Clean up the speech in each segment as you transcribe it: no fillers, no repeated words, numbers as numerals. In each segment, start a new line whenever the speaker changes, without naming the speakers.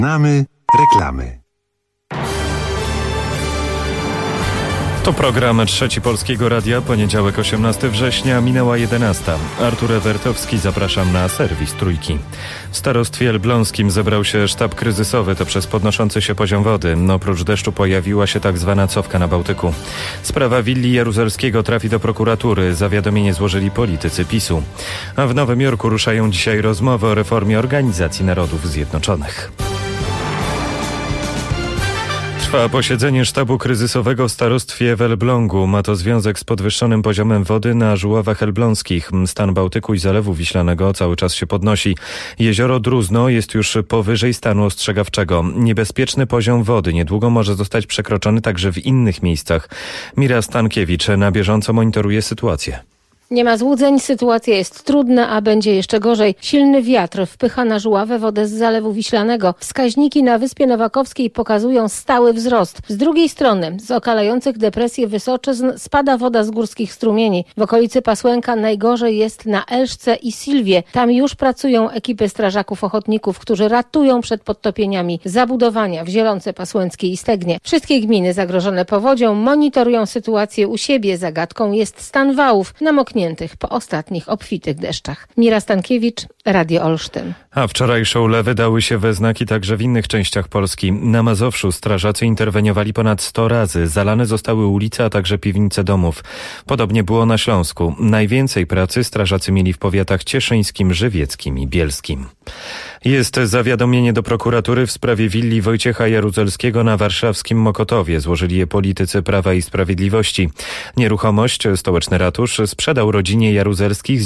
Znamy reklamy.
To program Trzeci Polskiego Radia, poniedziałek 18 września, minęła 11. Artur Ewertowski, zapraszam na serwis Trójki. W starostwie elbląskim zebrał się sztab kryzysowy, to przez podnoszący się poziom wody. Oprócz deszczu pojawiła się tak zwana cofka na Bałtyku. Sprawa willi Jaruzelskiego trafi do prokuratury. Zawiadomienie złożyli politycy PiS-u. A w Nowym Jorku ruszają dzisiaj rozmowy o reformie Organizacji Narodów Zjednoczonych. Trwa posiedzenie sztabu kryzysowego w starostwie w Elblągu. Ma to związek z podwyższonym poziomem wody na Żuławach Elbląskich. Stan Bałtyku i Zalewu Wiślanego cały czas się podnosi. Jezioro Druzno jest już powyżej stanu ostrzegawczego. Niebezpieczny poziom wody niedługo może zostać przekroczony także w innych miejscach. Mira Stankiewicz na bieżąco monitoruje sytuację.
Nie ma złudzeń, sytuacja jest trudna, a będzie jeszcze gorzej. Silny wiatr wpycha na Żuławę wodę z Zalewu Wiślanego. Wskaźniki na Wyspie Nowakowskiej pokazują stały wzrost. Z drugiej strony, z okalających depresję wysoczyzn spada woda z górskich strumieni. W okolicy Pasłęka najgorzej jest na Elszce i Silwie. Tam już pracują ekipy strażaków ochotników, którzy ratują przed podtopieniami zabudowania w Zielonce Pasłęckiej i Stegnie. Wszystkie gminy zagrożone powodzią monitorują sytuację u siebie. Zagadką jest stan wałów namokniętych po ostatnich obfitych deszczach. Mira Stankiewicz, Radio Olsztyn.
A wczorajsze ulewy dały się we znaki także w innych częściach Polski. Na Mazowszu strażacy interweniowali ponad 100 razy. Zalane zostały ulice, a także piwnice domów. Podobnie było na Śląsku. Najwięcej pracy strażacy mieli w powiatach cieszyńskim, żywieckim i bielskim. Jest zawiadomienie do prokuratury w sprawie willi Wojciecha Jaruzelskiego na warszawskim Mokotowie. Złożyli je politycy Prawa i Sprawiedliwości. Nieruchomość stołeczny ratusz sprzedał rodzinie Jaruzelskich z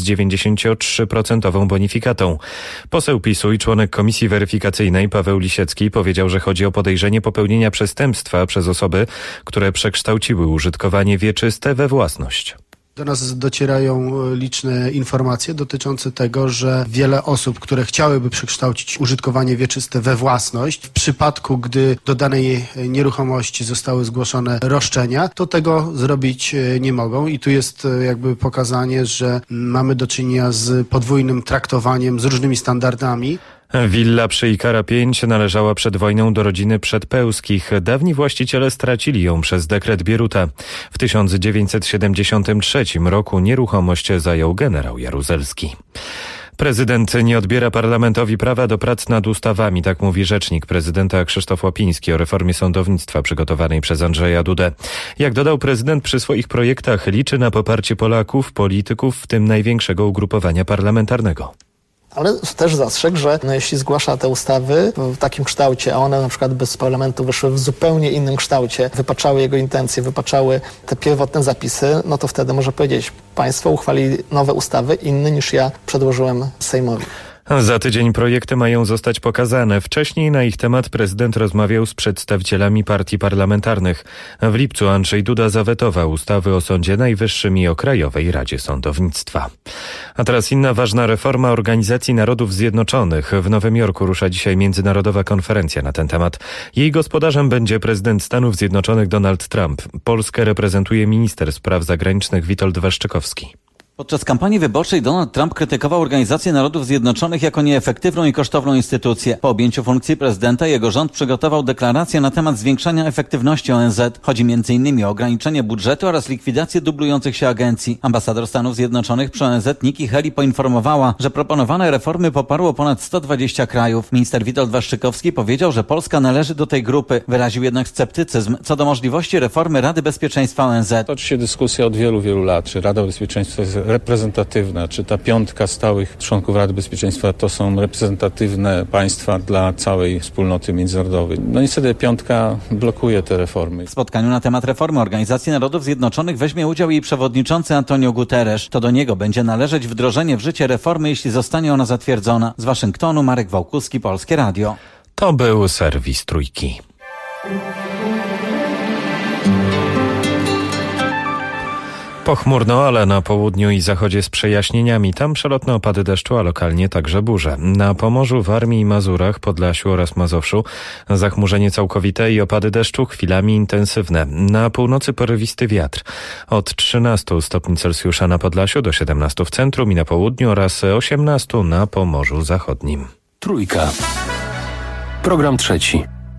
93% bonifikatą. Poseł PiS-u i członek Komisji Weryfikacyjnej Paweł Lisiecki powiedział, że chodzi o podejrzenie popełnienia przestępstwa przez osoby, które przekształciły użytkowanie wieczyste we własność.
Do nas docierają liczne informacje dotyczące tego, że wiele osób, które chciałyby przekształcić użytkowanie wieczyste we własność, w przypadku, gdy do danej nieruchomości zostały zgłoszone roszczenia, to tego zrobić nie mogą. I tu jest jakby pokazanie, że mamy do czynienia z podwójnym traktowaniem, z różnymi standardami.
Willa przy Ikara 5 należała przed wojną do rodziny Przedpełskich. Dawni właściciele stracili ją przez dekret Bieruta. W 1973 roku nieruchomość zajął generał Jaruzelski. Prezydent nie odbiera parlamentowi prawa do prac nad ustawami, tak mówi rzecznik prezydenta Krzysztof Łapiński o reformie sądownictwa przygotowanej przez Andrzeja Dudę. Jak dodał prezydent, przy swoich projektach liczy na poparcie Polaków, polityków, w tym największego ugrupowania parlamentarnego.
Ale też zastrzegł, że jeśli zgłasza te ustawy w takim kształcie, a one na przykład bez parlamentu wyszły w zupełnie innym kształcie, wypaczały jego intencje, wypaczały te pierwotne zapisy, no to wtedy może powiedzieć, państwo uchwalili nowe ustawy inne niż ja przedłożyłem Sejmowi.
Za tydzień projekty mają zostać pokazane. Wcześniej na ich temat prezydent rozmawiał z przedstawicielami partii parlamentarnych. W lipcu Andrzej Duda zawetował ustawy o Sądzie Najwyższym i o Krajowej Radzie Sądownictwa. A teraz inna ważna reforma Organizacji Narodów Zjednoczonych. W Nowym Jorku rusza dzisiaj międzynarodowa konferencja na ten temat. Jej gospodarzem będzie prezydent Stanów Zjednoczonych Donald Trump. Polskę reprezentuje minister spraw zagranicznych Witold Waszczykowski.
Podczas kampanii wyborczej Donald Trump krytykował Organizację Narodów Zjednoczonych jako nieefektywną i kosztowną instytucję. Po objęciu funkcji prezydenta jego rząd przygotował deklarację na temat zwiększania efektywności ONZ. Chodzi m.in. o ograniczenie budżetu oraz likwidację dublujących się agencji. Ambasador Stanów Zjednoczonych przy ONZ Nikki Haley poinformowała, że proponowane reformy poparło ponad 120 krajów. Minister Witold Waszczykowski powiedział, że Polska należy do tej grupy. Wyraził jednak sceptycyzm co do możliwości reformy Rady Bezpieczeństwa ONZ.
Toczy się dyskusja od wielu lat, czy Rada Bezpieczeństwa jest reprezentatywna, czy ta piątka stałych członków Rady Bezpieczeństwa to są reprezentatywne państwa dla całej wspólnoty międzynarodowej. No niestety piątka blokuje te reformy.
W spotkaniu na temat reformy Organizacji Narodów Zjednoczonych weźmie udział jej przewodniczący Antonio Guterres. To do niego będzie należeć wdrożenie w życie reformy, jeśli zostanie ona zatwierdzona. Z Waszyngtonu Marek Wałkuski, Polskie Radio.
To był serwis Trójki. Pochmurno, ale na południu i zachodzie z przejaśnieniami. Tam przelotne opady deszczu, a lokalnie także burze. Na Pomorzu, Warmii i Mazurach, Podlasiu oraz Mazowszu zachmurzenie całkowite i opady deszczu chwilami intensywne. Na północy porywisty wiatr. Od 13 stopni Celsjusza na Podlasiu do 17 w centrum i na południu oraz 18 na Pomorzu Zachodnim.
Trójka.
Program trzeci.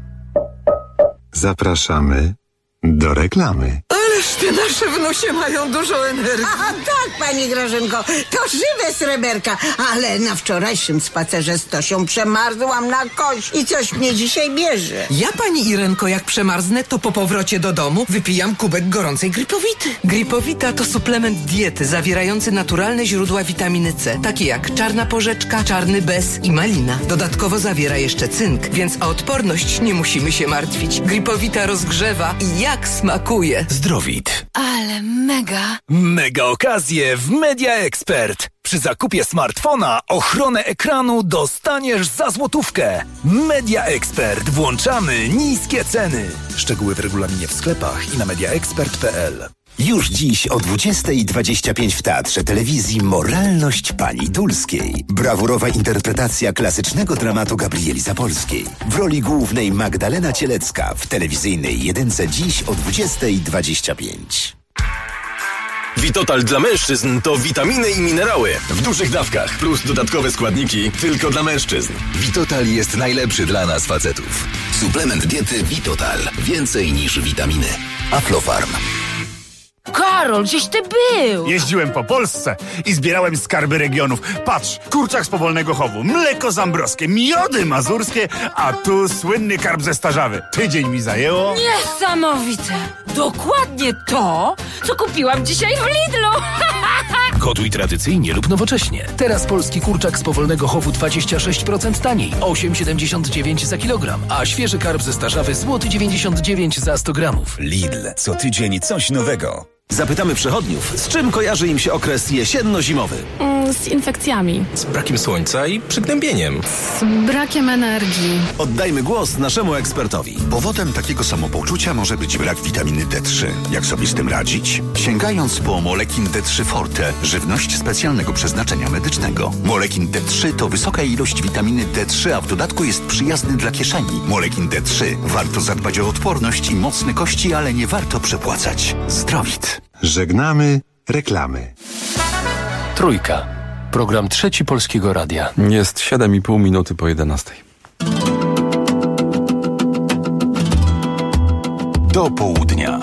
Zapraszamy do reklamy.
Ależ te nasze wnusie mają dużo energii.
A tak, pani Grażynko, to żywe sreberka. Ale na wczorajszym spacerze z Tosią przemarzłam na kość i coś mnie dzisiaj bierze.
Ja, pani Irenko, jak przemarznę, to po powrocie do domu wypijam kubek gorącej Gripowity. Gripowita to suplement diety zawierający naturalne źródła witaminy C, takie jak czarna porzeczka, czarny bez i malina. Dodatkowo zawiera jeszcze cynk, więc o odporność nie musimy się martwić. Gripowita rozgrzewa i jak smakuje.
Zdrowit.
Ale mega.
Mega okazje w Media Expert. Przy zakupie smartfona ochronę ekranu dostaniesz za złotówkę. Media Expert. Włączamy niskie ceny. Szczegóły w regulaminie w sklepach i na mediaexpert.pl.
Już dziś o 20:25 w Teatrze Telewizji Moralność Pani Dulskiej. Brawurowa interpretacja klasycznego dramatu Gabrieli Zapolskiej. W roli głównej Magdalena Cielecka w telewizyjnej jedynce dziś o 20:25.
Vitotal dla mężczyzn to witaminy i minerały w dużych dawkach plus dodatkowe składniki tylko dla mężczyzn.
Vitotal jest najlepszy dla nas facetów. Suplement diety Vitotal. Więcej niż witaminy. Aflofarm.
Karol, gdzieś ty był?
Jeździłem po Polsce i zbierałem skarby regionów. Patrz, kurczak z Powolnego Chowu, mleko zambrowskie, miody mazurskie, a tu słynny karp ze Starzawy. Tydzień mi zajęło.
Niesamowite! Dokładnie to, co kupiłam dzisiaj w Lidlu.
Gotuj tradycyjnie lub nowocześnie. Teraz polski kurczak z Powolnego Chowu 26% taniej, 8,79 za kilogram, a świeży karp ze Starzawy złoty 99 za 100 gramów.
Lidl. Co tydzień coś nowego.
Zapytamy przechodniów, z czym kojarzy im się okres jesienno-zimowy.
Z infekcjami.
Z brakiem słońca i przygnębieniem.
Z brakiem energii.
Oddajmy głos naszemu ekspertowi.
Powodem takiego samopoczucia może być brak witaminy D3. Jak sobie z tym radzić? Sięgając po Molekin D3 Forte, żywność specjalnego przeznaczenia medycznego. Molekin D3 to wysoka ilość witaminy D3, a w dodatku jest przyjazny dla kieszeni. Molekin D3. Warto zadbać o odporność i mocne kości, ale nie warto przepłacać. Zdrowit.
Żegnamy reklamy.
Trójka. Program trzeci Polskiego Radia.
Jest 7,5 minuty po 11.
Do południa.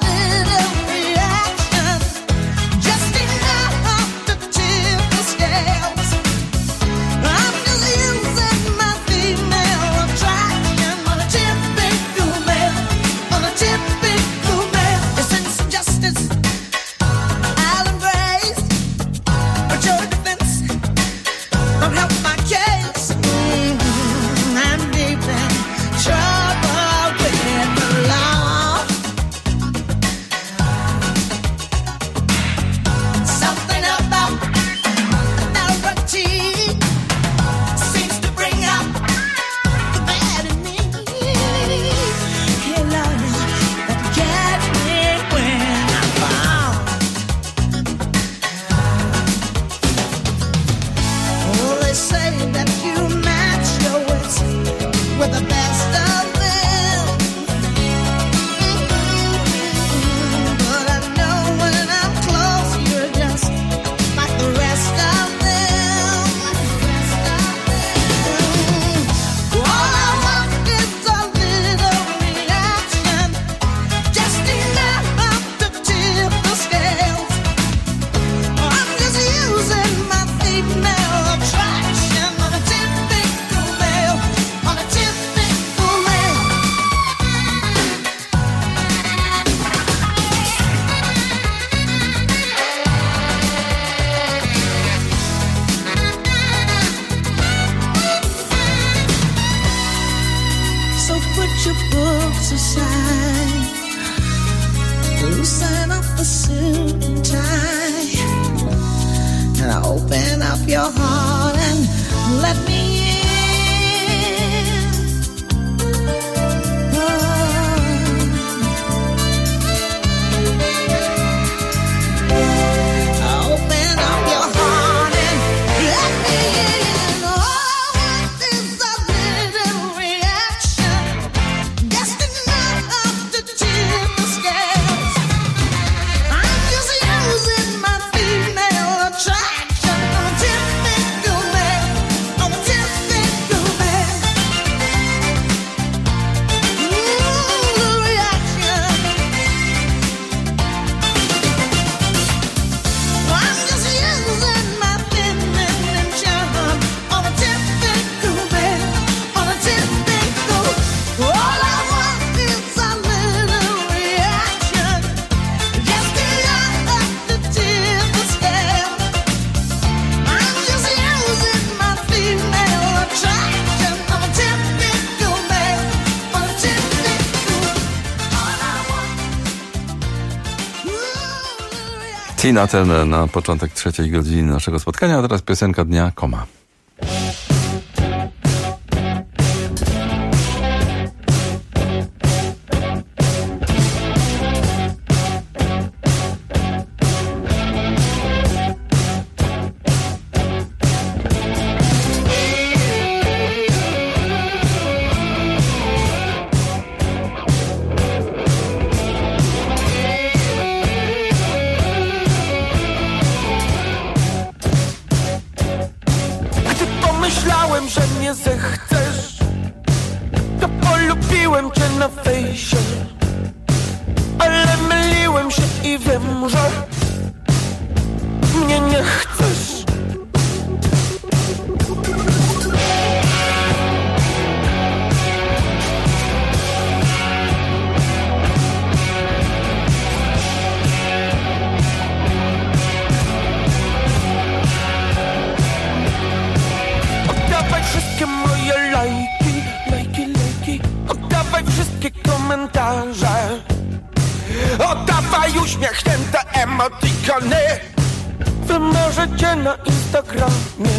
Just enough to chill the sky. loosen up the suit and tie, and open up your heart and let me in. Open up your heart and let me in. Oh, this a little reaction, destined not up to tip the scales. I'm just using my female attraction. I'm a typical man. I'm a typical man. The reaction. I'm just using my feminine charm. I'm a typical man. I'm a typical. All I want is a little reaction, just enough up to tip the scale. I'm just using my female attraction. I'm a typical man. I'm a typical. All I want.
Tina Turner na początek trzeciej godziny naszego spotkania, a teraz piosenka dnia, Koma.
Gdy pomyślałem, że mnie zechcesz, to polubiłem cię na fejsie. Ale myliłem się i wiem, że mnie nie chcesz. Oddawaj wszystkie moje lajki, oddawaj wszystkie komentarze, oddawaj uśmiechnięte emotikony, wymarzycie na Instagramie.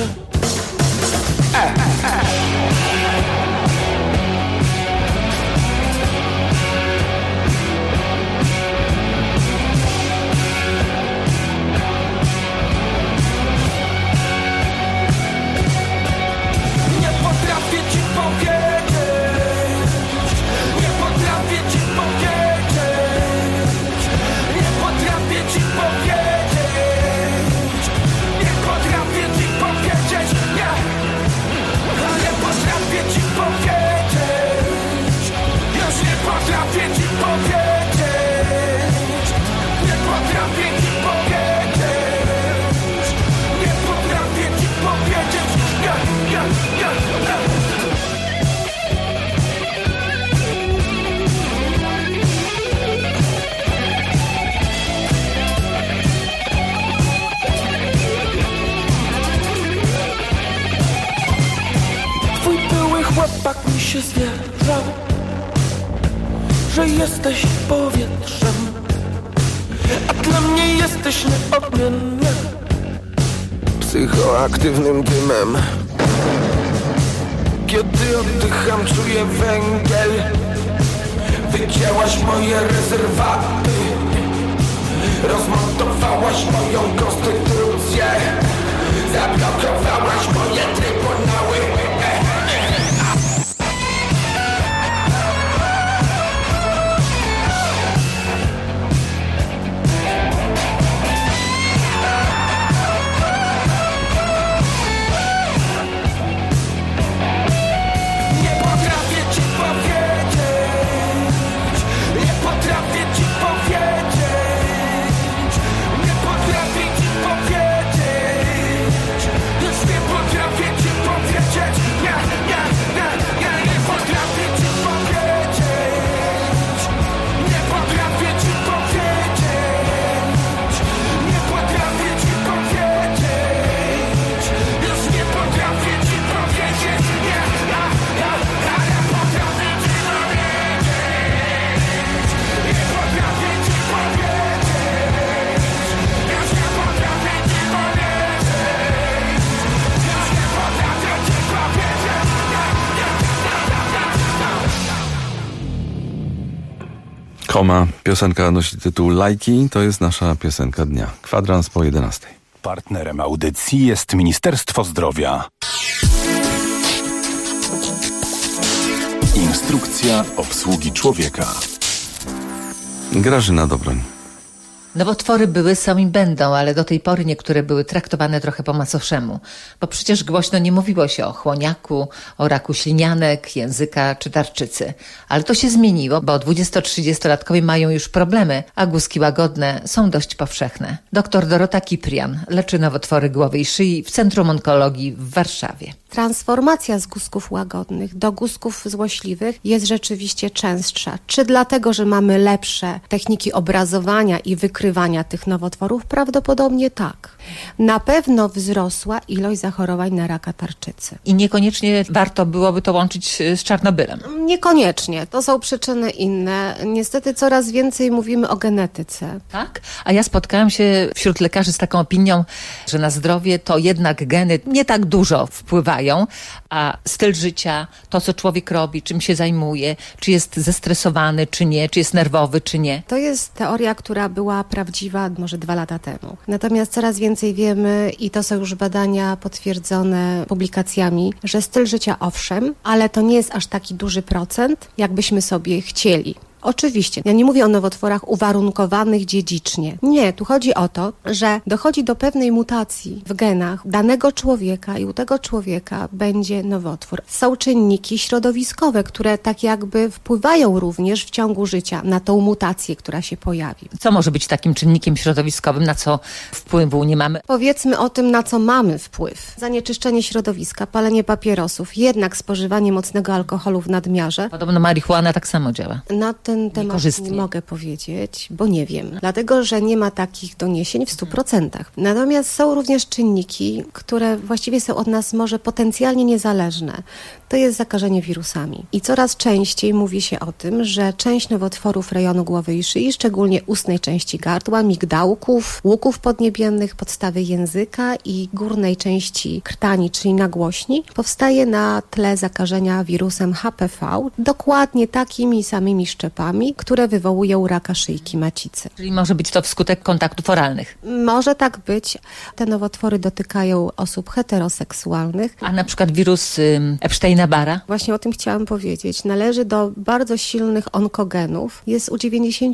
Nie potrafię ci powiedzieć, nie potrafię ci powiedzieć, nie potrafię ci powiedzieć, nie potrafię ci powiedzieć, nie potrafię ci powiedzieć, już nie potrafię ci powiedzieć, nie potrafię ci powiedzieć, nie potrafię ci powiedzieć, nie. Twój były chłopak mi się zwierzał, że jesteś powietrzem, a dla mnie jesteś nieodmienny psychoaktywnym dymem. Kiedy oddycham, czuję węgiel. Wycięłaś moje rezerwaty, rozmontowałaś moją konstytucję, zablokowałaś moje trybunały. Nie potrafię ci powiedzieć, nie potrafię ci powiedzieć, nie potrafię ci powiedzieć.
Koma. Piosenka nosi tytuł Lajki. To jest nasza piosenka dnia. Kwadrans po 11.
Partnerem audycji jest Ministerstwo Zdrowia. Instrukcja obsługi człowieka.
Grażyna Dobroń.
Nowotwory były, są i będą, ale do tej pory niektóre były traktowane trochę po macoszemu. Bo przecież głośno nie mówiło się o chłoniaku, o raku ślinianek, języka czy tarczycy. Ale to się zmieniło, bo 20-30-latkowie mają już problemy, a guzki łagodne są dość powszechne. Dr Dorota Kiprian leczy nowotwory głowy i szyi w Centrum Onkologii w Warszawie.
Transformacja z guzków łagodnych do guzków złośliwych jest rzeczywiście częstsza. Czy dlatego, że mamy lepsze techniki obrazowania i wykrywania tych nowotworów? Prawdopodobnie tak. Na pewno wzrosła ilość zachorowań na raka tarczycy.
I niekoniecznie warto byłoby to łączyć z Czarnobylem.
Niekoniecznie. To są przyczyny inne. Niestety coraz więcej mówimy o genetyce.
Tak? A ja spotkałam się wśród lekarzy z taką opinią, że na zdrowie to jednak geny nie tak dużo wpływają, a styl życia, to co człowiek robi, czym się zajmuje, czy jest zestresowany, czy nie, czy jest nerwowy, czy nie.
To jest teoria, która była prawdziwa może 2 lata temu. Natomiast coraz więcej wiemy i to są już badania potwierdzone publikacjami, że styl życia owszem, ale to nie jest aż taki duży procent, jakbyśmy sobie chcieli. Oczywiście, ja nie mówię o nowotworach uwarunkowanych dziedzicznie. Nie, tu chodzi o to, że dochodzi do pewnej mutacji w genach danego człowieka i u tego człowieka będzie nowotwór. Są czynniki środowiskowe, które tak jakby wpływają również w ciągu życia na tą mutację, która się pojawi.
Co może być takim czynnikiem środowiskowym, na co wpływu nie mamy?
Powiedzmy o tym, na co mamy wpływ. Zanieczyszczenie środowiska, palenie papierosów, jednak spożywanie mocnego alkoholu w nadmiarze.
Podobno marihuana tak samo działa.
Na ten temat nie mogę powiedzieć, bo nie wiem. Dlatego, że nie ma takich doniesień w 100%. Natomiast są również czynniki, które właściwie są od nas może potencjalnie niezależne. To jest zakażenie wirusami. I coraz częściej mówi się o tym, że część nowotworów rejonu głowy i szyi, szczególnie ustnej części gardła, migdałków, łuków podniebiennych, podstawy języka i górnej części krtani, czyli nagłośni, powstaje na tle zakażenia wirusem HPV, dokładnie takimi samymi szczepami, które wywołują raka szyjki macicy.
Czyli może być to wskutek kontaktów oralnych?
Może tak być. Te nowotwory dotykają osób heteroseksualnych.
A na przykład wirus Epsteina-Barra?
Właśnie o tym chciałam powiedzieć. Należy do bardzo silnych onkogenów. Jest u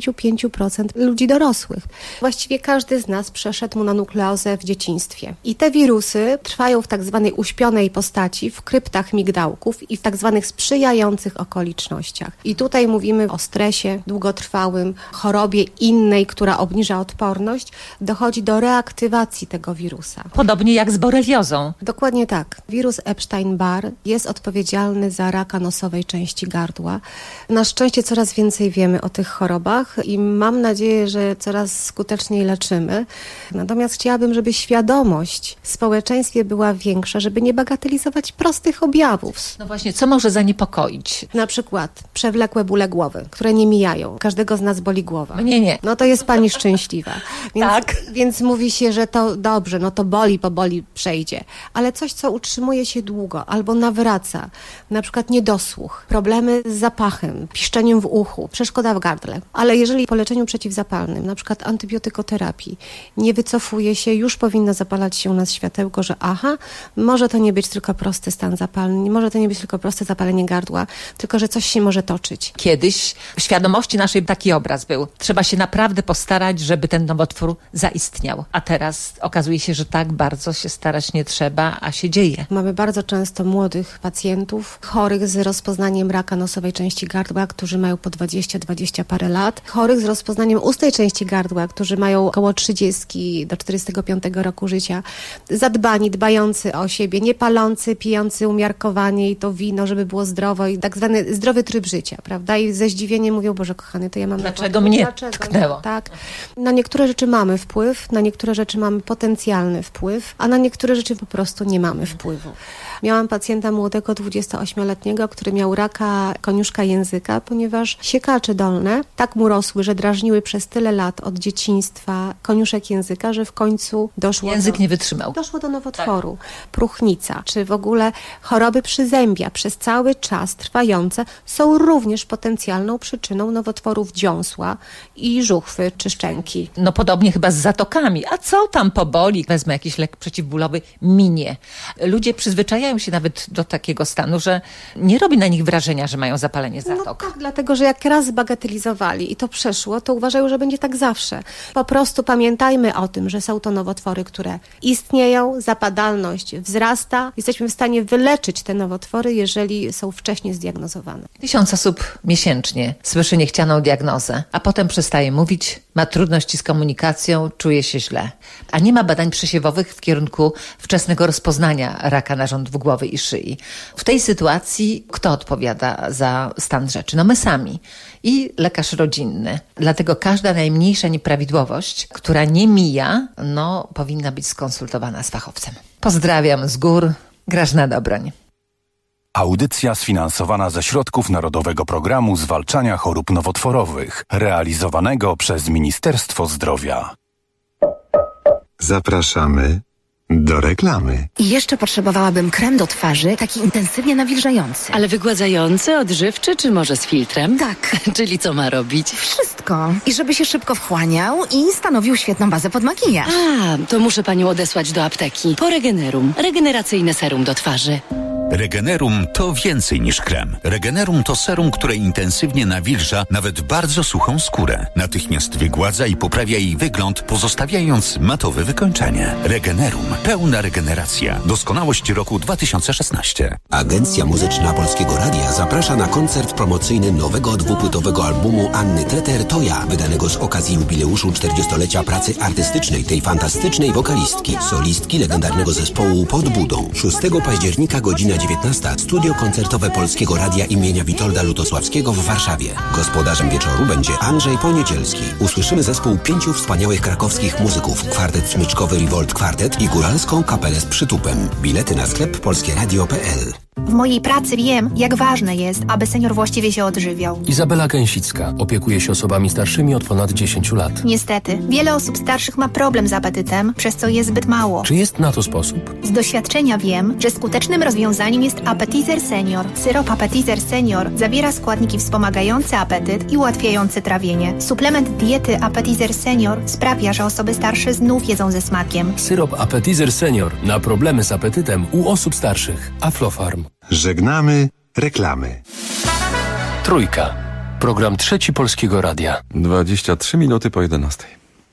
95% ludzi dorosłych. Właściwie każdy z nas przeszedł mononukleozę w dzieciństwie. I te wirusy trwają w tak zwanej uśpionej postaci, w kryptach migdałków i w tak zwanych sprzyjających okolicznościach. I tutaj mówimy o stresie długotrwałym, chorobie innej, która obniża odporność, dochodzi do reaktywacji tego wirusa.
Podobnie jak z boreliozą.
Dokładnie tak. Wirus Epstein-Barr jest odpowiedzialny za raka nosowej części gardła. Na szczęście coraz więcej wiemy o tych chorobach i mam nadzieję, że coraz skuteczniej leczymy. Natomiast chciałabym, żeby świadomość w społeczeństwie była większa, żeby nie bagatelizować prostych objawów.
No właśnie, co może zaniepokoić?
Na przykład przewlekłe bóle głowy, które nie mijają. Każdego z nas boli głowa.
Mnie nie.
No to jest pani szczęśliwa. Więc,
tak.
Więc mówi się, że to dobrze, no to boli, poboli, przejdzie. Ale coś, co utrzymuje się długo albo nawraca, na przykład niedosłuch, problemy z zapachem, piszczeniem w uchu, przeszkoda w gardle. Ale jeżeli po leczeniu przeciwzapalnym, na przykład antybiotykoterapii, nie wycofuje się, już powinno zapalać się u nas światełko, że może to nie być tylko prosty stan zapalny, może to nie być tylko proste zapalenie gardła, tylko że coś się może toczyć.
Kiedyś w świadomości naszej taki obraz był. Trzeba się naprawdę postarać, żeby ten nowotwór zaistniał. A teraz okazuje się, że tak bardzo się starać nie trzeba, a się dzieje.
Mamy bardzo często młodych pacjentów, chorych z rozpoznaniem raka nosowej części gardła, którzy mają po 20 parę lat. Chorych z rozpoznaniem ustnej części gardła, którzy mają około 30 do 45 roku życia. Zadbani, dbający o siebie, nie palący, pijący umiarkowanie i to wino, żeby było zdrowo i tak zwany zdrowy tryb życia, prawda? I ze zdziwieniem mówią, Boże kochany, to ja mam...
Dlaczego mnie tknęło?
Tak. Na niektóre rzeczy mamy wpływ, na niektóre rzeczy mamy potencjalny wpływ, a na niektóre rzeczy po prostu nie mamy wpływu. Miałam pacjenta młodego, 28-letniego, który miał raka koniuszka języka, ponieważ siekacze dolne tak mu rosły, że drażniły przez tyle lat od dzieciństwa koniuszek języka, że w końcu
Język nie wytrzymał.
Doszło do nowotworu. Próchnica, czy w ogóle choroby przyzębia przez cały czas trwające są również potencjalną przyczyną nowotworów dziąsła i żuchwy czy szczęki.
No podobnie chyba z zatokami. A co tam poboli? Wezmę jakiś lek przeciwbólowy, minie. Ludzie przyzwyczajają się nawet do takiego stanu, że nie robi na nich wrażenia, że mają zapalenie zatok.
No tak, dlatego że jak raz zbagatelizowali i to przeszło, to uważają, że będzie tak zawsze. Po prostu pamiętajmy o tym, że są to nowotwory, które istnieją, zapadalność wzrasta. Jesteśmy w stanie wyleczyć te nowotwory, jeżeli są wcześnie zdiagnozowane.
1000 osób miesięcznie słyszy niechcianą diagnozę, a potem przestaje mówić, ma trudności z komunikacją, czuje się źle. A nie ma badań przesiewowych w kierunku wczesnego rozpoznania raka narządów głowy i szyi. W tej sytuacji kto odpowiada za stan rzeczy? No my sami i lekarz rodzinny. Dlatego każda najmniejsza nieprawidłowość, która nie mija, powinna być skonsultowana z fachowcem. Pozdrawiam z gór, Grażyna Dobroń.
Audycja sfinansowana ze środków Narodowego Programu Zwalczania Chorób Nowotworowych, realizowanego przez Ministerstwo Zdrowia.
Zapraszamy do reklamy.
I jeszcze potrzebowałabym krem do twarzy, taki intensywnie nawilżający.
Ale wygładzający, odżywczy czy może z filtrem?
Tak.
Czyli co ma robić?
Wszystko. I żeby się szybko wchłaniał i stanowił świetną bazę pod makijaż.
To muszę panią odesłać do apteki. Po Regenerum. Regeneracyjne serum do twarzy.
Regenerum to więcej niż krem. Regenerum to serum, które intensywnie nawilża nawet bardzo suchą skórę. Natychmiast wygładza i poprawia jej wygląd, pozostawiając matowe wykończenie. Regenerum. Pełna regeneracja. Doskonałość roku 2016.
Agencja Muzyczna Polskiego Radia zaprasza na koncert promocyjny nowego dwupłytowego albumu Anny Treter To ja, wydanego z okazji jubileuszu 40-lecia pracy artystycznej tej fantastycznej wokalistki, solistki legendarnego zespołu Pod Budą. 6 października godzina 19. Studio koncertowe Polskiego Radia imienia Witolda Lutosławskiego w Warszawie. Gospodarzem wieczoru będzie Andrzej Poniedzielski. Usłyszymy zespół 5 wspaniałych krakowskich muzyków, kwartet smyczkowy Revolt Kwartet i góralską kapelę z przytupem. Bilety na sklep polskieradio.pl.
W mojej pracy wiem, jak ważne jest, aby senior właściwie się odżywiał.
Izabela Gęsicka opiekuje się osobami starszymi od ponad 10 lat.
Niestety, wiele osób starszych ma problem z apetytem, przez co jest zbyt mało.
Czy jest na to sposób?
Z doświadczenia wiem, że skutecznym rozwiązaniem jest Appetizer Senior. Syrop Appetizer Senior zawiera składniki wspomagające apetyt i ułatwiające trawienie. Suplement diety Appetizer Senior sprawia, że osoby starsze znów jedzą ze smakiem.
Syrop Appetizer Senior na problemy z apetytem u osób starszych. Aflofarm.
Żegnamy reklamy.
Trójka. Program Trzeci Polskiego Radia.
23 minuty po 11.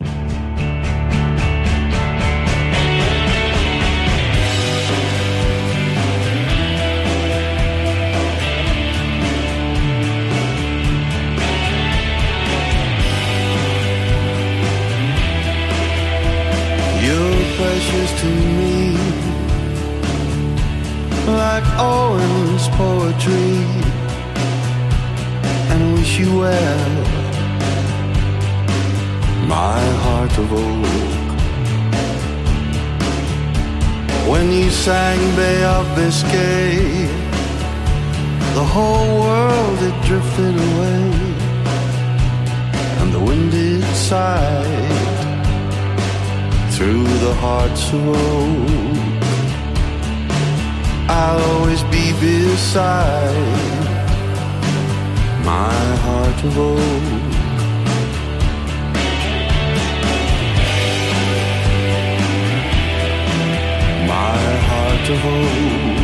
You're precious to me, like Owen's poetry, and wish you well, my heart of oak. When you sang Bay of Biscay, the whole world it drifted away, and the wind it sighed through the hearts of oak. I'll always be beside my heart of oak. My heart of oak.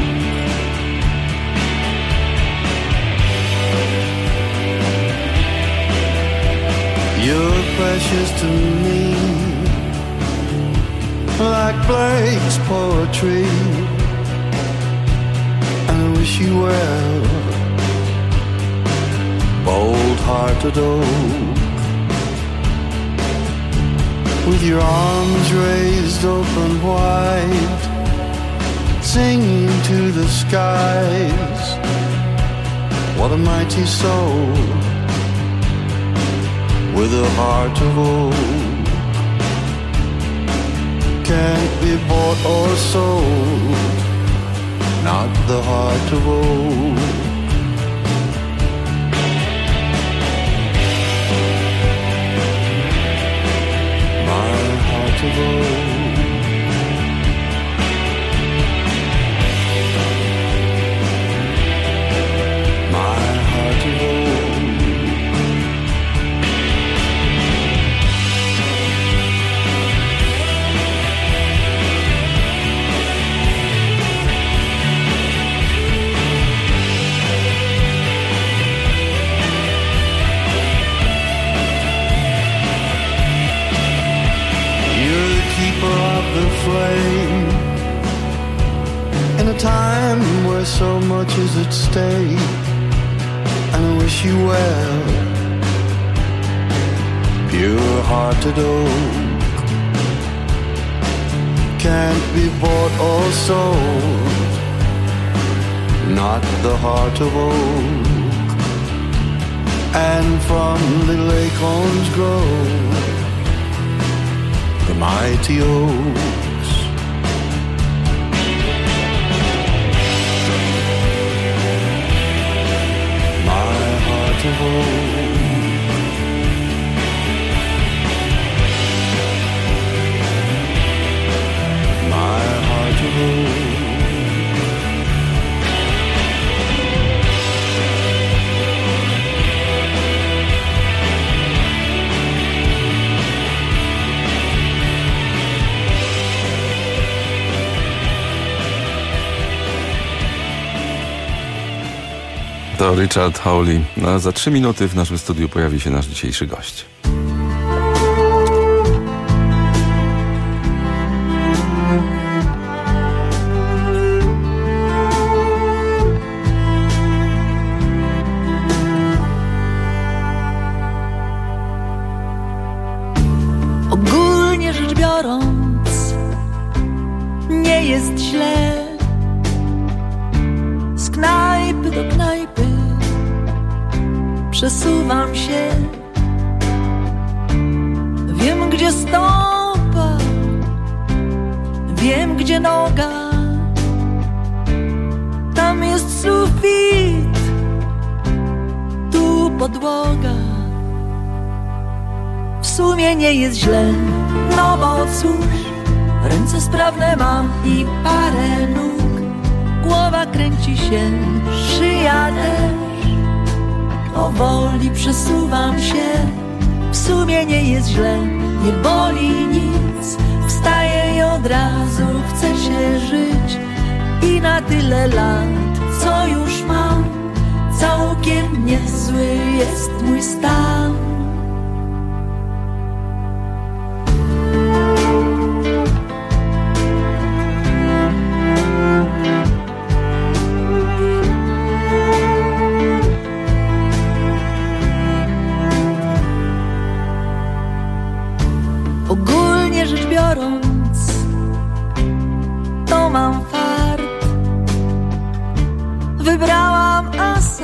You're precious to me, like Blake's poetry, and I wish you well, bold-hearted oak. With your arms raised open wide, singing to the skies, what a mighty soul, with a heart of oak. Can't be bought or sold, not the heart of old. My heart of old. My heart of old. The flame in a time where so much is at stake, and I wish you well, pure-hearted oak, can't be bought or sold, not the heart of oak, and from little acorns grow the mighty oaks. My heart of oak. My heart of oak.
To Richard Hawley. No, za 3 minuty w naszym studiu pojawi się nasz dzisiejszy gość.
Ogólnie rzecz biorąc, nie jest źle. Z knajpy do knajpy przesuwam się. Wiem, gdzie stopa, wiem, gdzie noga. Tam jest sufit, tu podłoga. W sumie nie jest źle, no bo cóż, ręce sprawne mam i parę nóg. Głowa kręci się, szyja też. Powoli przesuwam się. W sumie nie jest źle, nie boli nic. Wstaję i od razu chce się żyć. I na tyle lat, co już mam, całkiem niezły jest mój stan. Ogólnie rzecz biorąc, to mam fart. Wybrałam asa,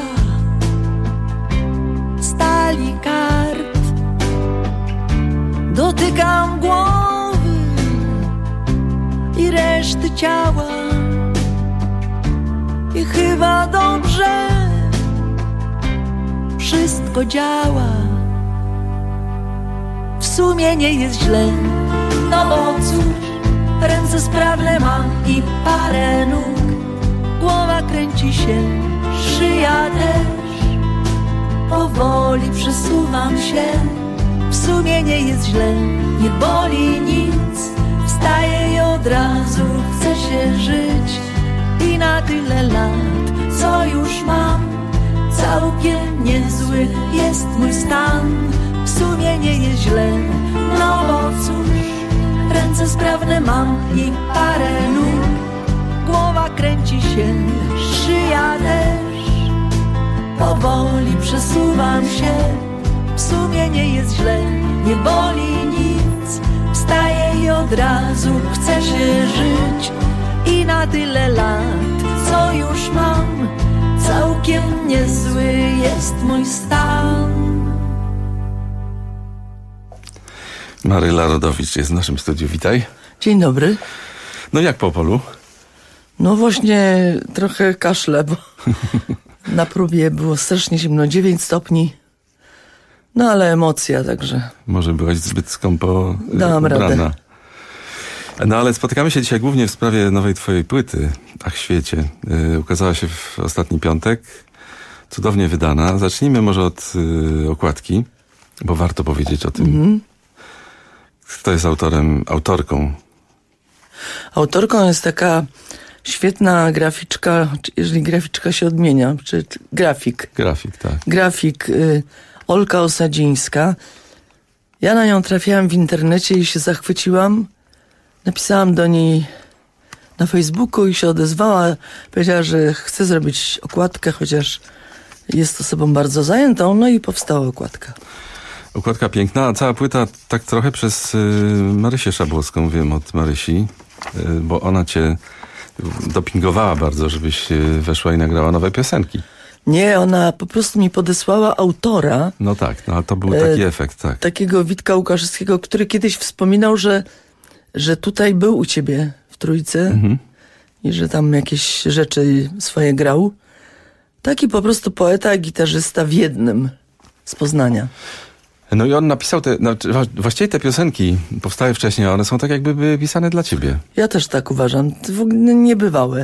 stali kart. Dotykam głowy i reszty ciała. I chyba dobrze wszystko działa. W sumie nie jest źle, no bo cóż, ręce sprawne mam i parę nóg. Głowa kręci się, szyja też. Powoli przesuwam się. W sumie nie jest źle, nie boli nic. Wstaję i od razu chce się żyć. I na tyle lat, co już mam, całkiem niezły jest mój stan. W sumie nie jest źle, no bo cóż, ręce sprawne mam i parę nóg. Głowa kręci się, szyja też. Powoli przesuwam się. W sumie nie jest źle, nie boli nic. Wstaję i od razu chce się żyć. I na tyle lat, co już mam, całkiem niezły jest mój stan.
Maryla Rodowicz jest w naszym studiu. Witaj.
Dzień dobry.
No jak po polu?
No właśnie trochę kaszle, bo na próbie było strasznie zimno, 9 stopni. No ale emocja, także.
Może byłaś zbyt skąpo
Dałam
ubrana.
radę.
No ale spotykamy się dzisiaj głównie w sprawie nowej twojej płyty, Ach świecie. Ukazała się w ostatni piątek. Cudownie wydana. Zacznijmy może od okładki, bo warto powiedzieć o tym. Kto jest autorką?
Autorką jest taka świetna graficzka, jeżeli graficzka się odmienia, czy grafik.
Grafik, tak.
Grafik Olka Osadzińska. Ja na nią trafiałam w internecie i się zachwyciłam. Napisałam do niej na Facebooku i się odezwała. Powiedziała, że chce zrobić okładkę, chociaż jest osobą bardzo zajętą. No i powstała okładka.
Okładka piękna, a cała płyta tak trochę przez Marysię Szabłowską, wiem od Marysi, bo ona cię dopingowała bardzo, żebyś weszła i nagrała nowe piosenki.
Nie, ona po prostu mi podesłała autora.
No tak, no, ale to był taki efekt, tak.
Takiego Witka Łukaszewskiego, który kiedyś wspominał, że tutaj był u ciebie w Trójce i że tam jakieś rzeczy swoje grał. Taki po prostu poeta, gitarzysta w jednym z Poznania.
No i on napisał właściwie te piosenki powstały wcześniej, a one są tak jakby były pisane dla ciebie.
Ja też tak uważam. To w ogóle niebywałe.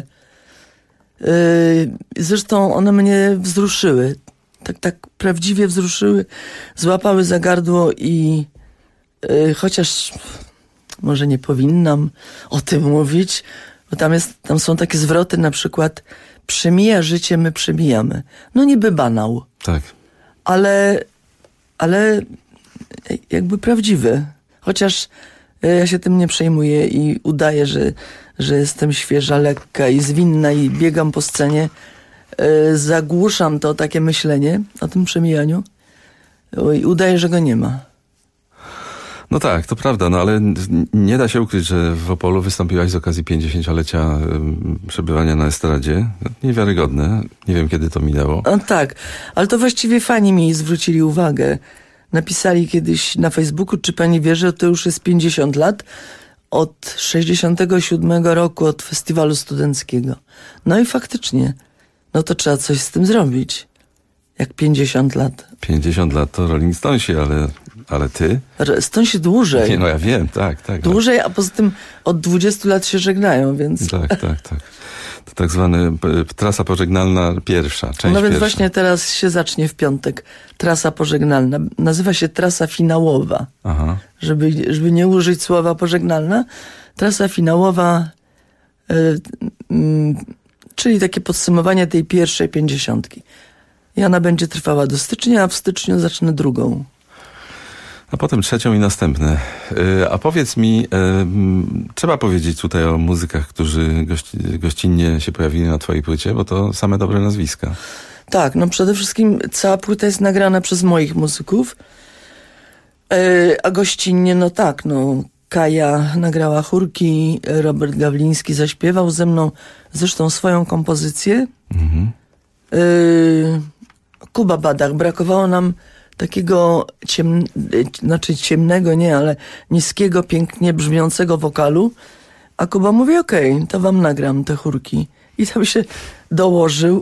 Zresztą one mnie wzruszyły. Tak prawdziwie wzruszyły. Złapały za gardło i chociaż może nie powinnam o tym mówić, bo tam są takie zwroty, na przykład przemija życie, my przemijamy. No niby banał.
Tak.
Ale jakby prawdziwy. Chociaż ja się tym nie przejmuję i udaję, że jestem świeża, lekka i zwinna i biegam po scenie. Zagłuszam to takie myślenie o tym przemijaniu i udaję, że go nie ma.
No tak, to prawda, no ale nie da się ukryć, że w Opolu wystąpiłaś z okazji 50-lecia przebywania na estradzie. Niewiarygodne. Nie wiem, kiedy to minęło.
No tak, ale to właściwie fani mi zwrócili uwagę. Napisali kiedyś na Facebooku, czy pani wie, że to już jest 50 lat od 67 roku, od festiwalu studenckiego. No i faktycznie, no to trzeba coś z tym zrobić. Jak 50 lat.
50 lat to Rolling Stonesi, ale ty?
Stonesi dłużej.
Nie, no ja wiem, tak.
Dłużej, a poza tym od 20 lat się żegnają, więc...
Tak. To tak zwana trasa pożegnalna pierwsza, część
No więc
pierwsza.
właśnie teraz się zacznie w piątek. Trasa pożegnalna. Nazywa się trasa finałowa.
Aha.
Żeby nie użyć słowa pożegnalna. Trasa finałowa, czyli takie podsumowanie tej pierwszej 50. I ona będzie trwała do stycznia, a w styczniu zacznę drugą.
A potem trzecią i następne. A powiedz mi, trzeba powiedzieć tutaj o muzykach, którzy gościnnie się pojawili na twojej płycie, bo to same dobre nazwiska.
Tak, no przede wszystkim cała płyta jest nagrana przez moich muzyków, a gościnnie, no tak, no Kaja nagrała chórki, Robert Gawliński zaśpiewał ze mną zresztą swoją kompozycję. Kuba Badach, brakowało nam takiego ciemnego, nie, ale niskiego, pięknie brzmiącego wokalu, a Kuba mówi, okej, to wam nagram te chórki. I tam się dołożył.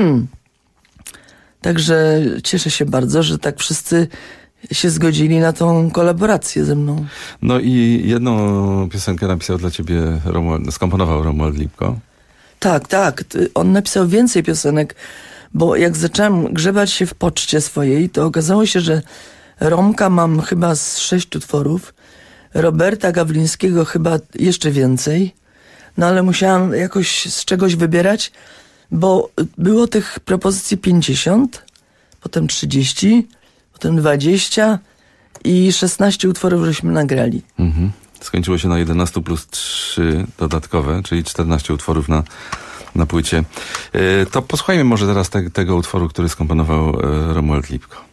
Także cieszę się bardzo, że tak wszyscy się zgodzili na tą kolaborację ze mną.
No i jedną piosenkę napisał dla ciebie, skomponował Romuald Lipko.
Tak. On napisał więcej piosenek, bo jak zacząłem grzebać się w poczcie swojej, to okazało się, że Romka mam chyba z 6 utworów, Roberta Gawlińskiego chyba jeszcze więcej, no ale musiałam jakoś z czegoś wybierać, bo było tych propozycji 50, potem 30, potem 20 i 16 utworów żeśmy nagrali.
Skończyło się na 11 plus 3 dodatkowe, czyli 14 utworów na płycie. To posłuchajmy może teraz tego utworu, który skomponował Romuald Lipko.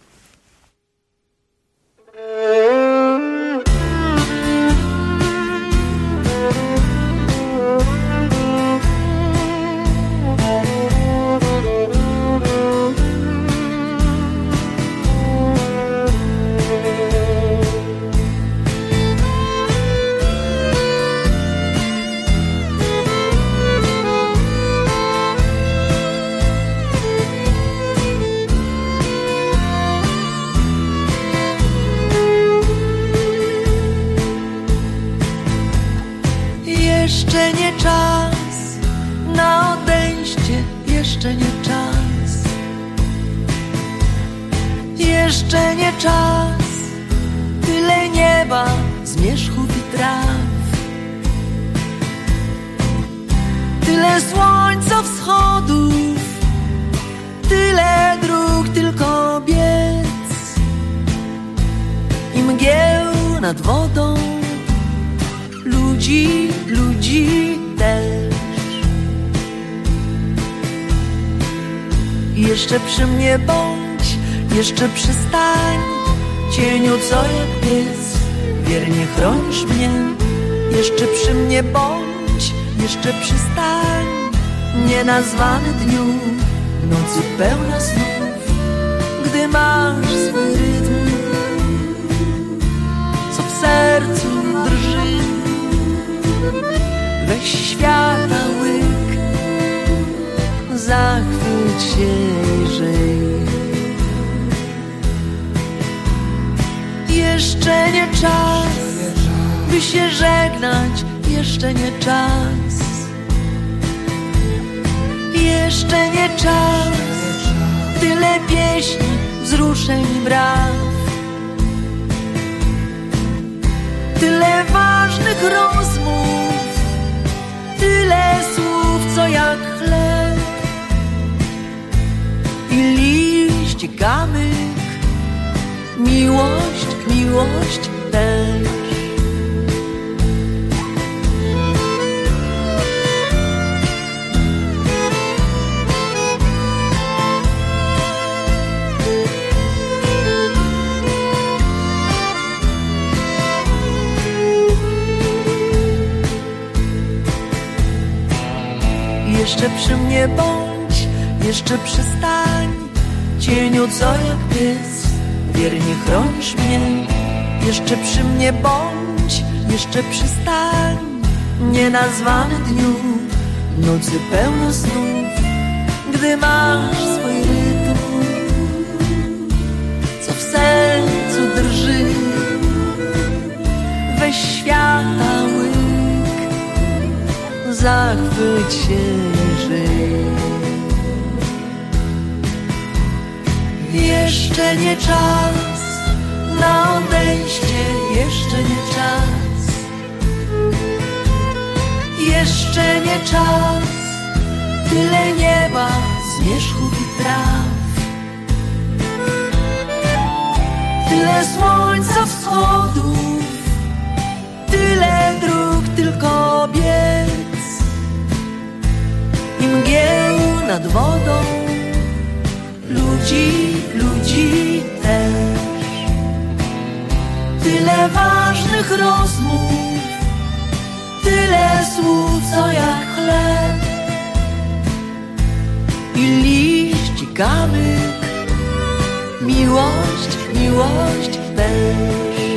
Jeszcze nie czas na odejście, jeszcze nie czas. Jeszcze nie czas, tyle nieba, zmierzchów i traw. Tyle słońca wschodów, tyle dróg tylko biec. I mgieł nad wodą, ludzi też. Jeszcze przy mnie bądź, jeszcze przystań, cieniu co jak pies, wiernie chronisz mnie. Jeszcze przy mnie bądź, jeszcze przystań, nienazwany dniu, nocy pełna snów, gdy masz swój rytm, co w sercu drży. Weź świata łyk, zachwyć się i żyj. Jeszcze nie czas, by się żegnać, jeszcze nie czas. Jeszcze nie czas, tyle pieśni, wzruszeń i braw. Tyle ważnych rozmów, tyle słów, co jak chleb. I liść, kamyk, miłość, miłość też. Jeszcze przy mnie bądź, jeszcze przystań, cieniu co jak pies, wiernie chronisz mnie. Jeszcze przy mnie bądź, jeszcze przystań, nienazwany dniu, nocy pełno snów, gdy masz swój rytm, co w sercu drży. Weź świata łyk, zachwyć się i żyj. Jeszcze nie czas na odejście, jeszcze nie czas. Jeszcze nie czas, tyle nieba, zmierzchów i traw. Tyle słońca wschodów, tyle dróg tylko biec. I mgieł nad wodą, ludzi też. Tyle ważnych rozmów, tyle słów, co jak chleb. I liść, i kamyk, miłość, miłość też.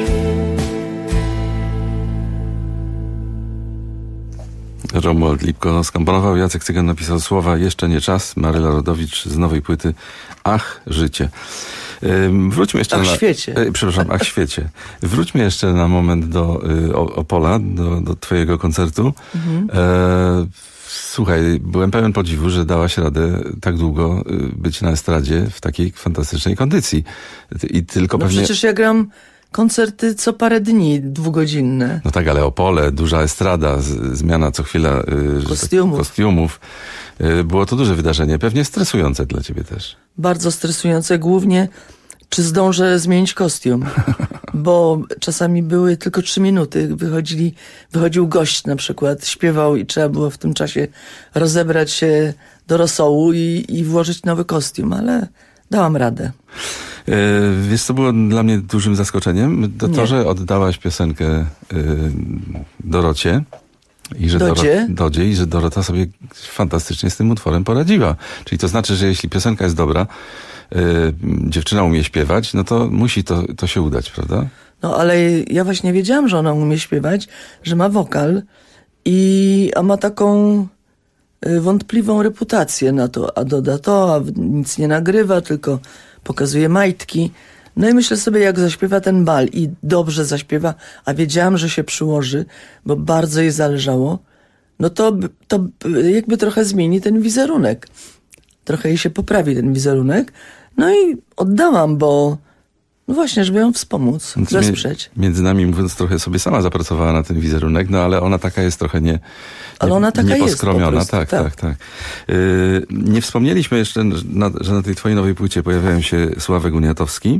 Romuald Lipko skomponował, Jacek Cygan napisał słowa Jeszcze nie czas, Maryla Rodowicz z nowej płyty Ach, życie. Wróćmy jeszcze
świecie.
Przepraszam, Ach, świecie. Wróćmy jeszcze na moment do Opola, do twojego koncertu. Słuchaj, byłem pełen podziwu, że dałaś radę tak długo być na estradzie w takiej fantastycznej kondycji. I tylko pewnie...
Przecież ja gram koncerty co parę dni, 2-godzinne.
No tak, ale Opole, duża estrada, zmiana co chwila kostiumów. Było to duże wydarzenie, pewnie stresujące dla ciebie też.
Bardzo stresujące, głównie czy zdążę zmienić kostium, bo czasami były tylko 3 minuty, wychodził gość na przykład, śpiewał i trzeba było w tym czasie rozebrać się do rosołu i włożyć nowy kostium, ale dałam radę.
Wiesz, co było dla mnie dużym zaskoczeniem? To, że oddałaś piosenkę Dorocie. I że Dodzie i że Dorota sobie fantastycznie z tym utworem poradziła. Czyli to znaczy, że jeśli piosenka jest dobra, dziewczyna umie śpiewać, no to musi to się udać, prawda?
No ale ja właśnie wiedziałam, że ona umie śpiewać, że ma wokal a ma taką wątpliwą reputację na to, a doda to, a nic nie nagrywa, tylko pokazuje majtki. No i myślę sobie, jak zaśpiewa ten bal i dobrze zaśpiewa, a wiedziałam, że się przyłoży, bo bardzo jej zależało, no to jakby trochę zmieni ten wizerunek. Trochę jej się poprawi ten wizerunek. No i oddałam, bo no właśnie, żeby ją wspomóc, wesprzeć.
Między nami mówiąc, trochę sobie sama zapracowała na ten wizerunek, no ale ona taka jest trochę nieposkromiona.
Jest, po prostu,
tak. Nie wspomnieliśmy jeszcze, że na tej twojej nowej płycie pojawiają się Sławek Uniatowski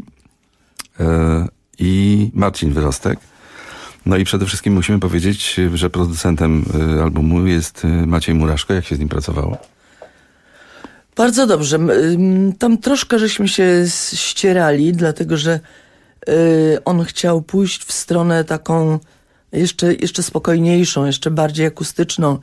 i Marcin Wyrostek. No i przede wszystkim musimy powiedzieć, że producentem albumu jest Maciej Muraszko. Jak się z nim pracowało?
Bardzo dobrze. Tam troszkę żeśmy się ścierali, dlatego że on chciał pójść w stronę taką jeszcze spokojniejszą, jeszcze bardziej akustyczną.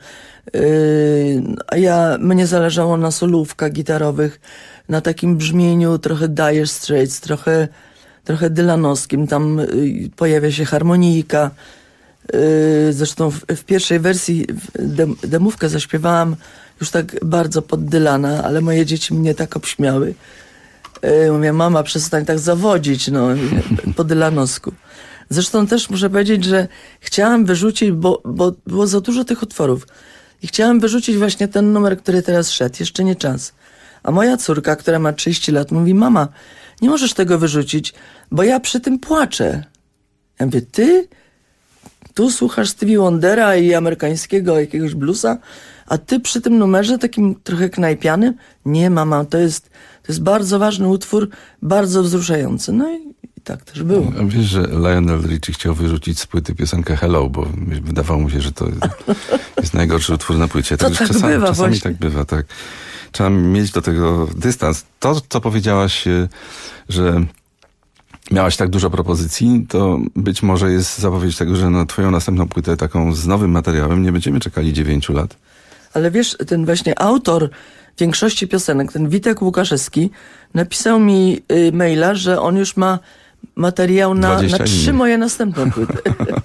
A mnie zależało na solówkach gitarowych, na takim brzmieniu trochę Dire Straits, trochę dylanowskim. Tam pojawia się harmonijka. Zresztą w pierwszej wersji demówkę zaśpiewałam już tak bardzo pod Dylana, ale moje dzieci mnie tak obśmiały. Mówię, mama, przestań tak zawodzić, no, po dylanowsku. Zresztą też muszę powiedzieć, że chciałam wyrzucić, bo było za dużo tych utworów. I chciałam wyrzucić właśnie ten numer, który teraz szedł. Jeszcze nie czas. A moja córka, która ma 30 lat, mówi, mama, nie możesz tego wyrzucić, bo ja przy tym płaczę. Ja mówię, ty? Tu słuchasz Stevie Wondera i amerykańskiego jakiegoś bluesa, a ty przy tym numerze takim trochę knajpianym? Nie, mama, to jest bardzo ważny utwór, bardzo wzruszający. No i tak też było.
A wiesz, że Lionel Richie chciał wyrzucić z płyty piosenkę Hello, bo wydawało mu się, że to jest najgorszy utwór na płycie.
To tak bywa
czasami
właśnie.
tak bywa, tak. Trzeba mieć do tego dystans. To, co powiedziałaś, że miałaś tak dużo propozycji, to być może jest zapowiedź tego, że na twoją następną płytę taką z nowym materiałem nie będziemy czekali 9 lat.
Ale wiesz, ten właśnie autor większości piosenek, ten Witek Łukaszewski, napisał mi maila, że on już ma materiał na 3 moje następne płyty.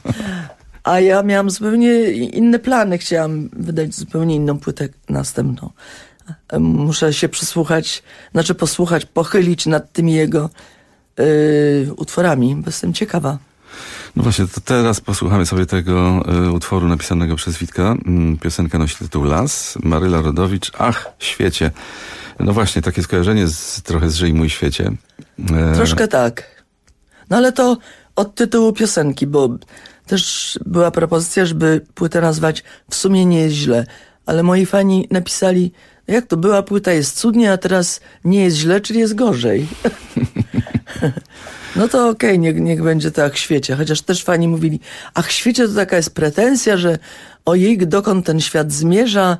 A ja miałam zupełnie inne plany. Chciałam wydać zupełnie inną płytę następną. Muszę się posłuchać, pochylić nad tymi jego utworami, bo jestem ciekawa.
No właśnie, to teraz posłuchamy sobie tego utworu napisanego przez Witka. Piosenka nosi tytuł Las, Maryla Rodowicz, Ach, świecie. No właśnie, takie skojarzenie trochę z Żyj mój świecie.
Troszkę tak. No ale to od tytułu piosenki, bo też była propozycja, żeby płytę nazwać W sumie nie jest źle. Ale moi fani napisali, jak to była płyta, jest cudnie, a teraz nie jest źle, czyli jest gorzej. No to okej, niech będzie to Ach świecie. Chociaż też fani mówili, Ach świecie to taka jest pretensja, że ojej, dokąd ten świat zmierza,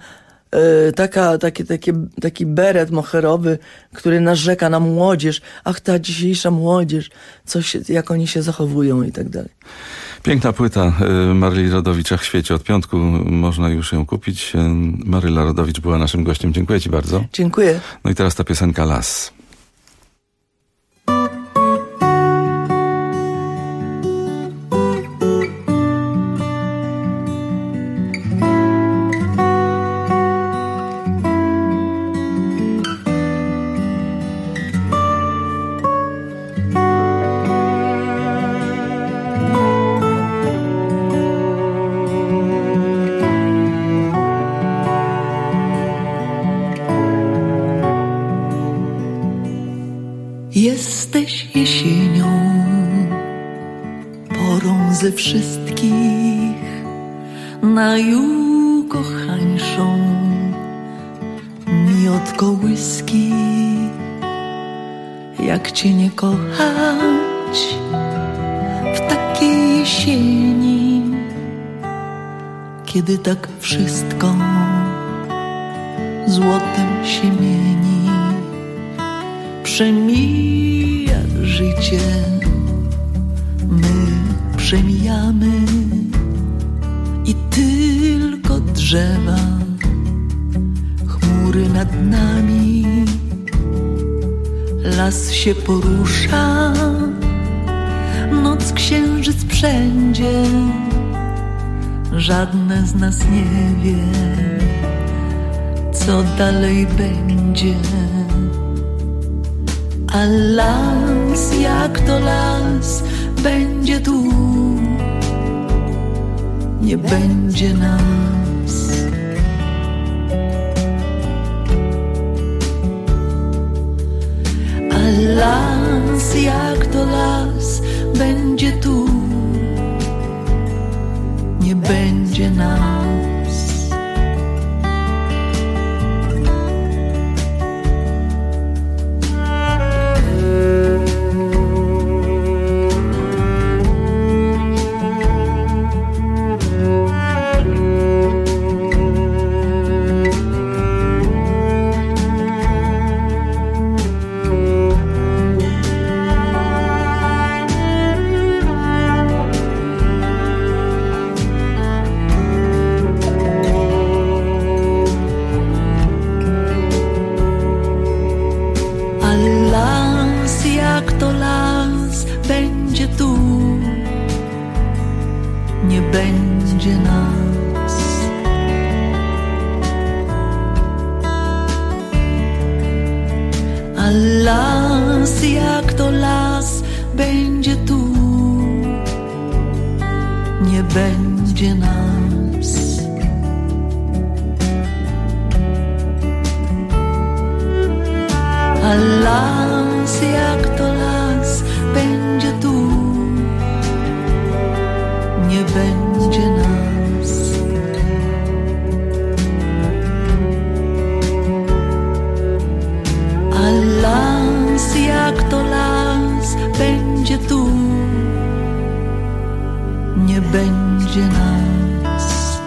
taki beret moherowy, który narzeka na młodzież. Ach, ta dzisiejsza młodzież, jak oni się zachowują i tak dalej.
Piękna płyta Maryli Rodowicz, Ach świecie. Od piątku można już ją kupić. Maryla Rodowicz była naszym gościem. Dziękuję ci bardzo.
Dziękuję.
No i teraz ta piosenka Las.
Jesteś jesienią, porą ze wszystkich najukochańszą mi od kołyski. Jak cię nie kochać w takiej jesieni, kiedy tak wszystko złotem się mieni. Przemija życie, my przemijamy i tylko drzewa, chmury nad nami. Las się porusza, noc księżyc wszędzie, żadne z nas nie wie, co dalej będzie. A las, jak to las, będzie tu, nie będzie nas. to las będzie tu, nie będzie nas. Las jak to las będzie tu, nie będzie nas. A las jak to las będzie tu, nie będzie nas. A las jak to las będzie tu, nie będzie nas.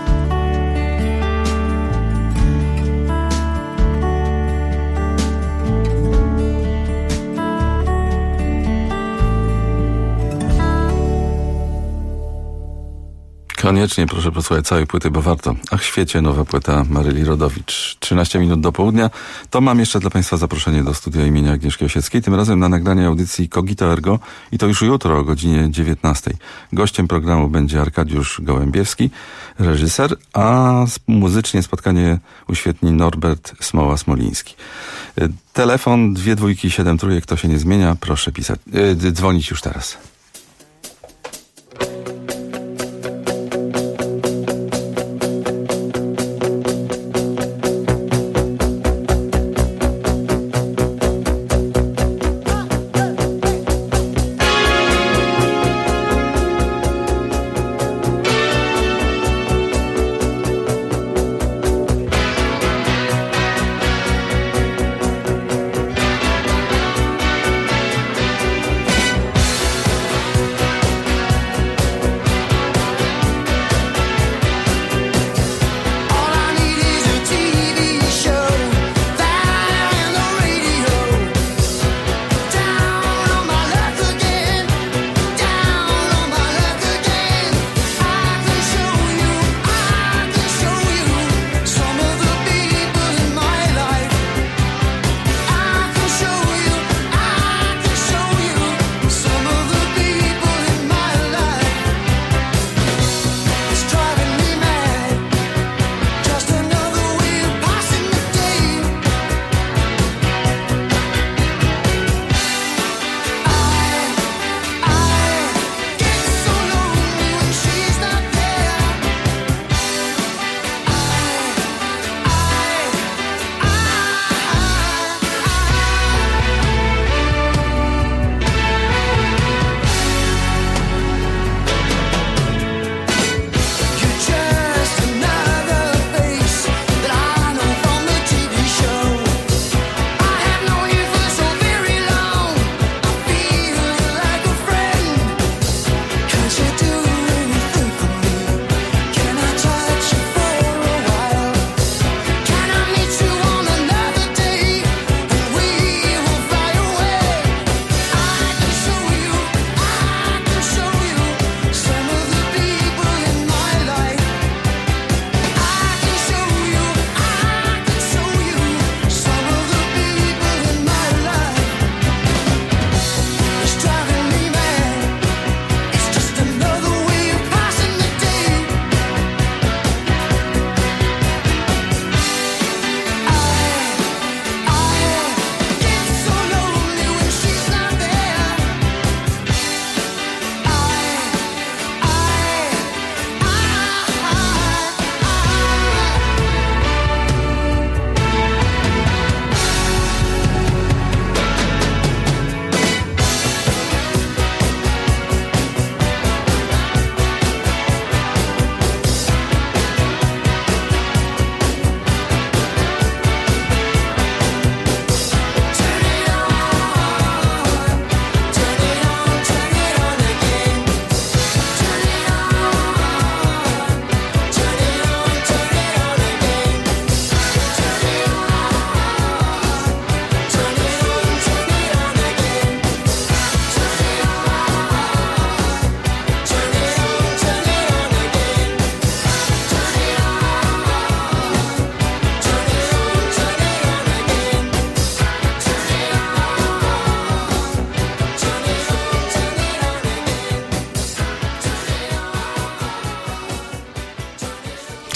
Koniecznie proszę posłuchać całej płyty, bo warto. Ach, świecie, nowa płyta Maryli Rodowicz. 13 minut do południa. To mam jeszcze dla Państwa zaproszenie do studia imienia Agnieszki Osieckiej, tym razem na nagranie audycji Cogito Ergo i to już jutro o godzinie 19. Gościem programu będzie Arkadiusz Gołębiewski, reżyser, a muzycznie spotkanie uświetni Norbert Smoła-Smoliński. Telefon 227 to się nie zmienia, proszę pisać, dzwonić już teraz.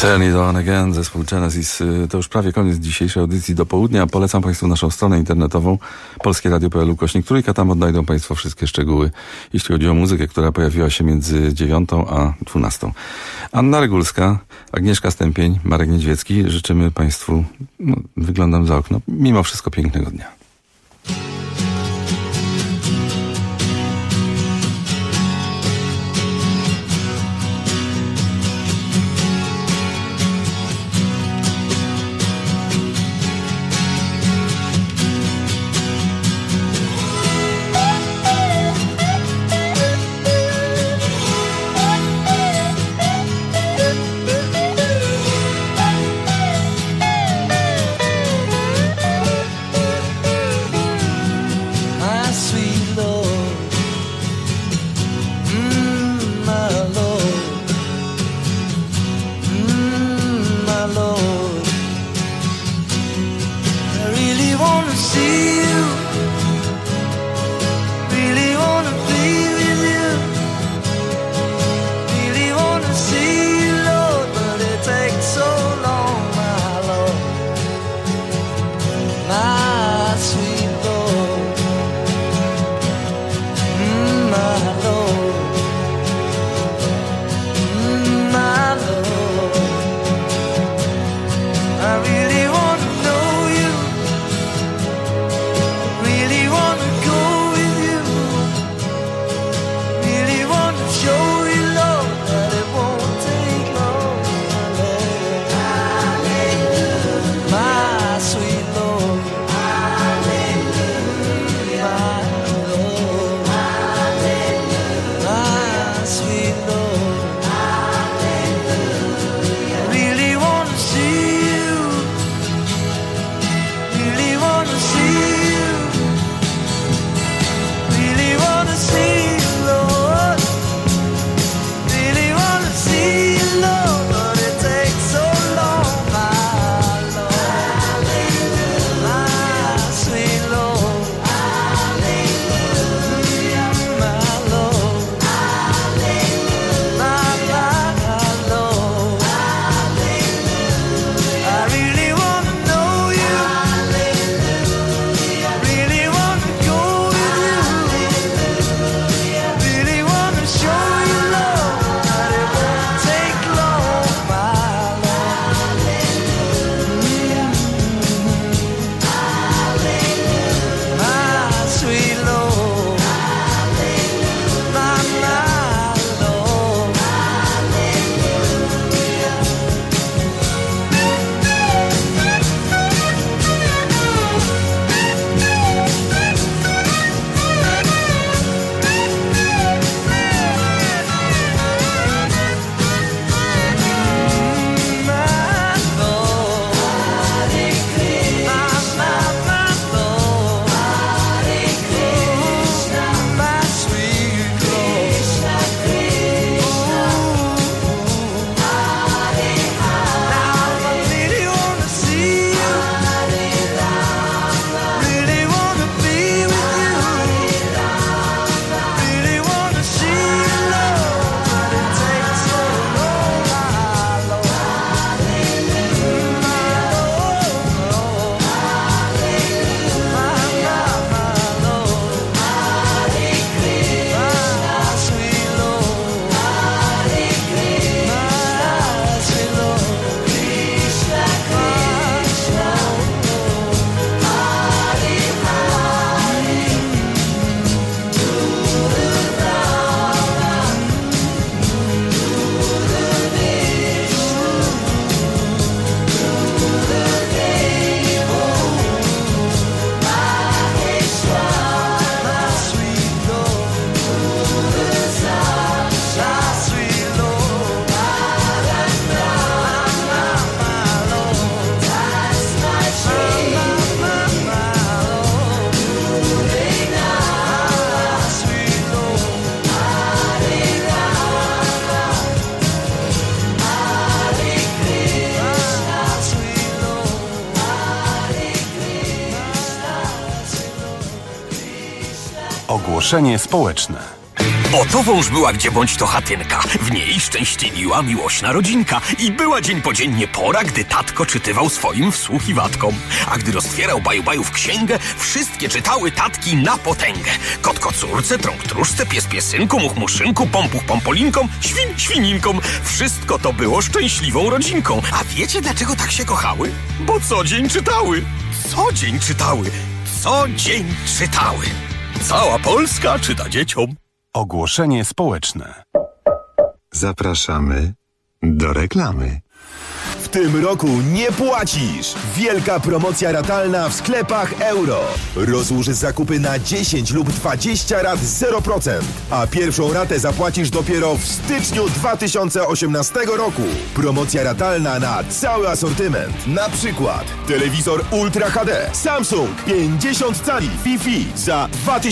Turn it on again, zespół Genesis. To już prawie koniec dzisiejszej audycji do południa. Polecam Państwu naszą stronę internetową polskieradio.pl/Trójka. Tam odnajdą Państwo wszystkie szczegóły, jeśli chodzi o muzykę, która pojawiła się między 9 a 12. Anna Regulska, Agnieszka Stępień, Marek Niedźwiecki. Życzymy Państwu, wyglądam za okno, mimo wszystko pięknego dnia.
Ogłoszenie społeczne.
Oto wąż była gdzie bądź to chatynka. W niej szczęśliwiła miłośna rodzinka. I była dzień po dziennie pora, gdy tatko czytywał swoim wsłuchiwatkom. A gdy roztwierał baju-bajów księgę, wszystkie czytały tatki na potęgę. Kot kocurce, trąg truszce, pies piesynku, much muszynku, pompuch pompolinkom, świn świninkom. Wszystko to było szczęśliwą rodzinką. A wiecie dlaczego tak się kochały? Bo co dzień czytały. Co dzień czytały. Co dzień czytały. Cała Polska czyta dzieciom.
Ogłoszenie społeczne.
Zapraszamy do reklamy.
W tym roku nie płacisz! Wielka promocja ratalna w sklepach Euro. Rozłóż zakupy na 10 lub 20 rat 0%, a pierwszą ratę zapłacisz dopiero w styczniu 2018 roku. Promocja ratalna na cały asortyment. Na przykład telewizor Ultra HD Samsung 50 cali Wi-Fi za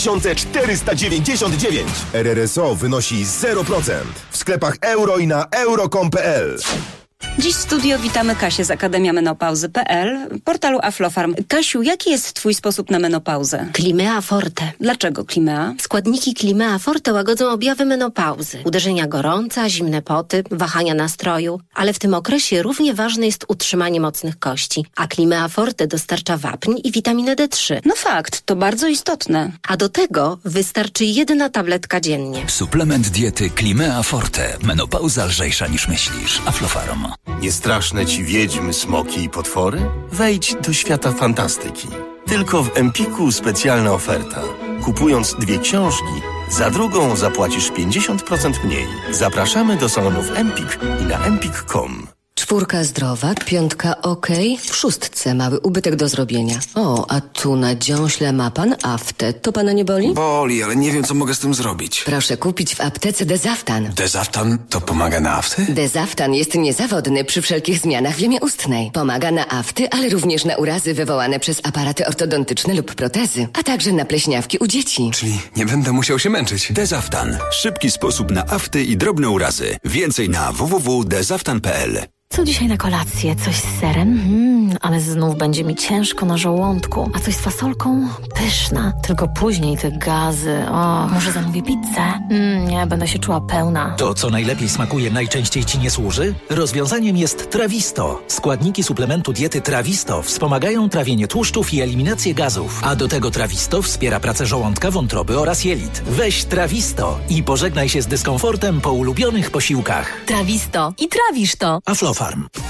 2499. RRSO wynosi 0%. W sklepach Euro i na euro.com.pl.
Dziś w studio witamy Kasię z Akademia Menopauzy.pl, portalu Aflofarm. Kasiu, jaki jest twój sposób na menopauzę?
Climea Forte.
Dlaczego Climea?
Składniki Climea Forte łagodzą objawy menopauzy. Uderzenia gorąca, zimne poty, wahania nastroju. Ale w tym okresie równie ważne jest utrzymanie mocnych kości. A Climea Forte dostarcza wapń i witaminę D3.
No fakt, to bardzo istotne.
A do tego wystarczy 1 tabletka dziennie.
Suplement diety Climea Forte. Menopauza lżejsza niż myślisz. Aflofarm.
Nie straszne ci wiedźmy, smoki i potwory? Wejdź do świata fantastyki. Tylko w Empiku specjalna oferta. Kupując 2 książki, za drugą zapłacisz 50% mniej. Zapraszamy do salonów Empik i na empik.com.
4 zdrowa, 5 ok, w 6 mały ubytek do zrobienia. O, a tu na dziąśle ma pan aftę. To pana nie boli?
Boli, ale nie wiem, co mogę z tym zrobić.
Proszę kupić w aptece Dezaftan.
Dezaftan to pomaga na afty?
Dezaftan jest niezawodny przy wszelkich zmianach w jamie ustnej. Pomaga na afty, ale również na urazy wywołane przez aparaty ortodontyczne lub protezy, a także na pleśniawki u dzieci.
Czyli nie będę musiał się męczyć.
Dezaftan. Szybki sposób na afty i drobne urazy. Więcej na www.dezaftan.pl.
Co dzisiaj na kolację? Coś z serem? Ale znów będzie mi ciężko na żołądku. A coś z fasolką? Pyszna. Tylko później te gazy. O, może zamówię pizzę? Nie, będę się czuła pełna.
To, co najlepiej smakuje, najczęściej ci nie służy? Rozwiązaniem jest Trawisto. Składniki suplementu diety Trawisto wspomagają trawienie tłuszczów i eliminację gazów. A do tego Trawisto wspiera pracę żołądka, wątroby oraz jelit. Weź Trawisto i pożegnaj się z dyskomfortem po ulubionych posiłkach.
Trawisto. I trawisz to.
Aflofarm.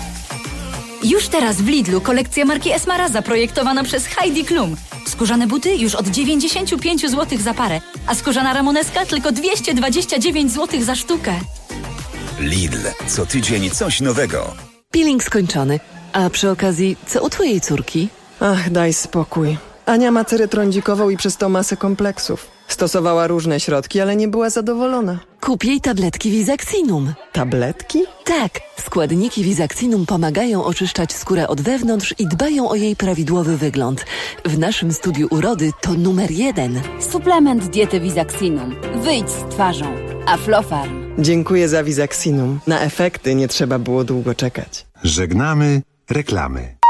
Już teraz w Lidlu kolekcja marki Esmara zaprojektowana przez Heidi Klum. Skórzane buty już od 95 zł za parę, a skórzana ramoneska tylko 229 zł za sztukę.
Lidl. Co tydzień coś nowego.
Peeling skończony. A przy okazji, co u twojej córki?
Ach, daj spokój. Ania ma cerę trądzikową i przez to masę kompleksów. Stosowała różne środki, ale nie była zadowolona.
Kup jej tabletki Visaxinum.
Tabletki?
Tak. Składniki Visaxinum pomagają oczyszczać skórę od wewnątrz i dbają o jej prawidłowy wygląd. W naszym studiu urody to numer 1.
Suplement diety Visaxinum. Wyjdź z twarzą. Aflofarm.
Dziękuję za Visaxinum. Na efekty nie trzeba było długo czekać.
Żegnamy reklamy.